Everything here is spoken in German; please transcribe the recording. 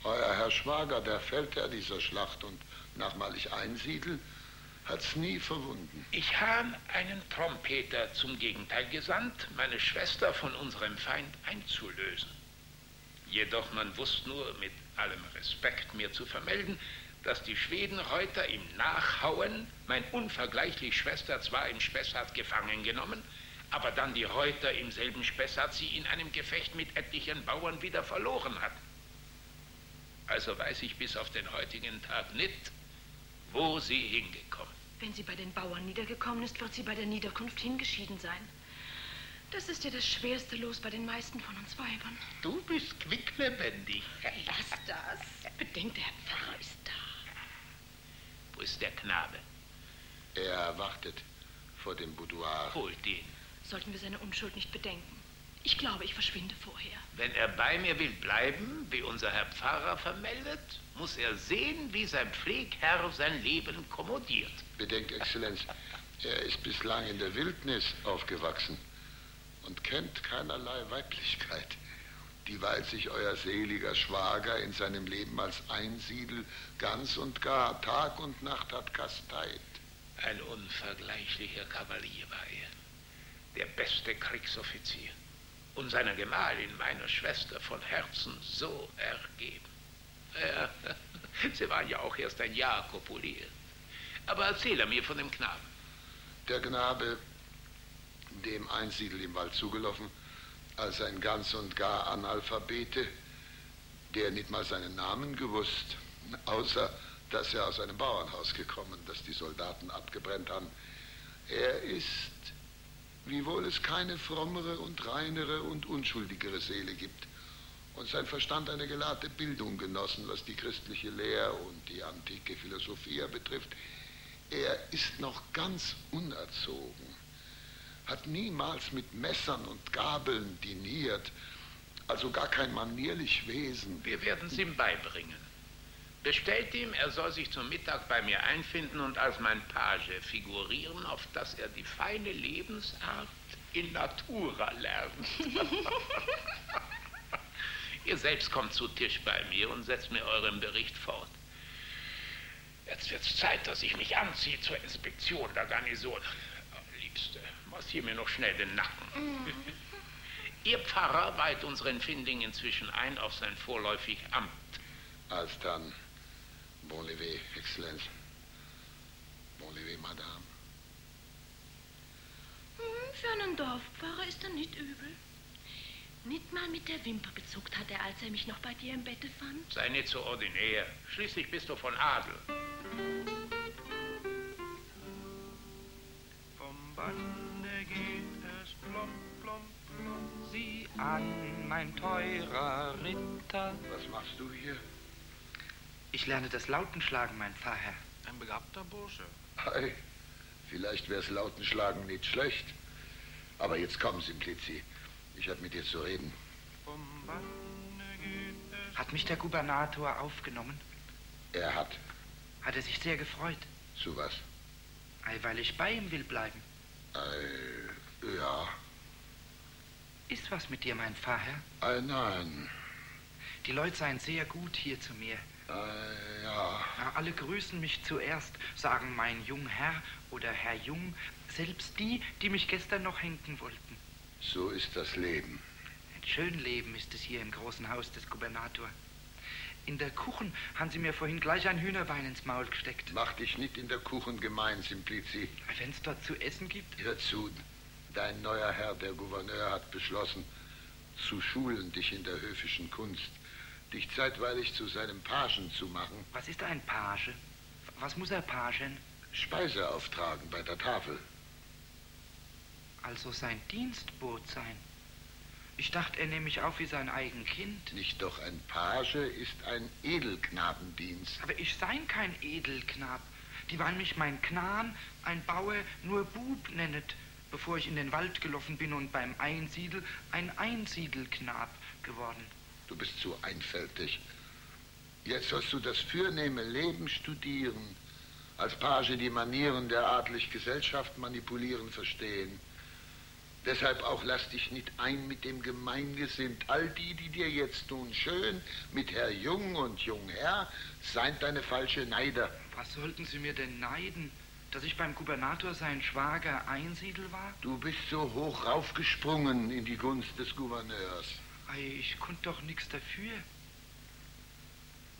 Euer Herr Schwager, der Feldherr dieser Schlacht und nachmalig Einsiedel, hat's nie verwunden. Ich habe einen Trompeter zum Gegenteil gesandt, meine Schwester von unserem Feind einzulösen. Jedoch man wusste nur mit allem Respekt mir zu vermelden, dass die Schwedenreuter im Nachhauen mein unvergleichlich Schwester zwar im Spessart gefangen genommen, aber dann die Reuter im selben Spessart sie in einem Gefecht mit etlichen Bauern wieder verloren hatten. Also weiß ich bis auf den heutigen Tag nicht, wo sie hingekommen. Wenn sie bei den Bauern niedergekommen ist, wird sie bei der Niederkunft hingeschieden sein. Das ist ja das schwerste Los bei den meisten von uns Weibern. Du bist quicklebendig. Lass das. Bedenkt, der Herr Pfarrer ist da. Wo ist der Knabe? Er wartet vor dem Boudoir. Holt ihn. Sollten wir seine Unschuld nicht bedenken. Ich glaube, ich verschwinde vorher. Wenn er bei mir will bleiben, wie unser Herr Pfarrer vermeldet, muss er sehen, wie sein Pflegherr sein Leben kommodiert. Bedenkt, Exzellenz, er ist bislang in der Wildnis aufgewachsen und kennt keinerlei Weiblichkeit, dieweil sich euer seliger Schwager in seinem Leben als Einsiedel ganz und gar Tag und Nacht hat kasteit. Ein unvergleichlicher Kavalier war er, der beste Kriegsoffizier und seiner Gemahlin, meiner Schwester, von Herzen so ergeben. Ja, sie waren ja auch erst ein Jahr kopuliert. Aber erzähle mir von dem Knaben. Der Knabe, dem Einsiedel im Wald zugelaufen, als ein ganz und gar Analphabete, der nicht mal seinen Namen gewusst, außer dass er aus einem Bauernhaus gekommen, das die Soldaten abgebrennt haben. Er ist, wiewohl es keine frommere und reinere und unschuldigere Seele gibt, und sein Verstand eine gelehrte Bildung genossen, was die christliche Lehre und die antike Philosophie betrifft. Er ist noch ganz unerzogen, hat niemals mit Messern und Gabeln diniert, also gar kein manierlich Wesen. Wir werden es ihm beibringen. Bestellt ihm, er soll sich zum Mittag bei mir einfinden und als mein Page figurieren, auf dass er die feine Lebensart in Natura lernt. Ihr selbst kommt zu Tisch bei mir und setzt mir euren Bericht fort. Jetzt wird's Zeit, dass ich mich anziehe zur Inspektion der Garnison. Liebste, massier mir noch schnell den Nacken. Ihr Pfarrer weiht unseren Findling inzwischen ein auf sein vorläufig Amt. Alsdann, bon levé, Exzellenz. Bon levé, Madame. Für einen Dorfpfarrer ist er nicht übel. Nicht mal mit der Wimper gezuckt hat er, als er mich noch bei dir im Bette fand. Sei nicht so ordinär. Schließlich bist du von Adel. Vom Bande geht es plomp, plomp, plomp. Sieh an, mein teurer Ritter. Was machst du hier? Ich lerne das Lautenschlagen, mein Pfarrherr. Ein begabter Bursche. Ei, vielleicht wär's Lautenschlagen nicht schlecht. Aber jetzt komm, Simplici. Ich hab mit dir zu reden. Vom Bande geht es. Hat mich der Gubernator aufgenommen? Er hat. Hat er sich sehr gefreut? Zu was? Ei, weil ich bei ihm will bleiben. Ja. Ist was mit dir, mein Pfarrherr? Nein. Die Leute seien sehr gut hier zu mir. Ja. Alle grüßen mich zuerst, sagen mein Jungherr oder Herr Jung, selbst die, die mich gestern noch henken wollten. So ist das Leben. Ein schön Leben ist es hier im großen Haus des Gubernator. In der Kuchen haben sie mir vorhin gleich ein Hühnerbein ins Maul gesteckt. Mach dich nicht in der Kuchen gemein, Simplici. Wenn es dort zu essen gibt? Hör zu, dein neuer Herr, der Gouverneur, hat beschlossen, zu schulen dich in der höfischen Kunst, dich zeitweilig zu seinem Pagen zu machen. Was ist ein Page? Was muss er pagen? Speise auftragen bei der Tafel. Also sein Dienstbote sein. Ich dachte, er nehme mich auf wie sein eigen Kind. Nicht doch ein Page ist ein Edelknabendienst. Aber ich sein kein Edelknab. Die wollen mich mein Knan, ein Bauer, nur Bub nennet, bevor ich in den Wald gelaufen bin und beim Einsiedel ein Einsiedelknab geworden. Du bist zu einfältig. Jetzt sollst du das fürnehme Leben studieren, als Page die Manieren der adlig Gesellschaft manipulieren verstehen. Deshalb auch lass dich nicht ein mit dem Gemeingesind. All die dir jetzt tun schön, mit Herr Jung und Jungherr, seien deine falsche Neider. Was sollten Sie mir denn neiden? Dass ich beim Gubernator sein Schwager Einsiedel war? Du bist so hoch raufgesprungen in die Gunst des Gouverneurs. Ei, ich konnte doch nichts dafür.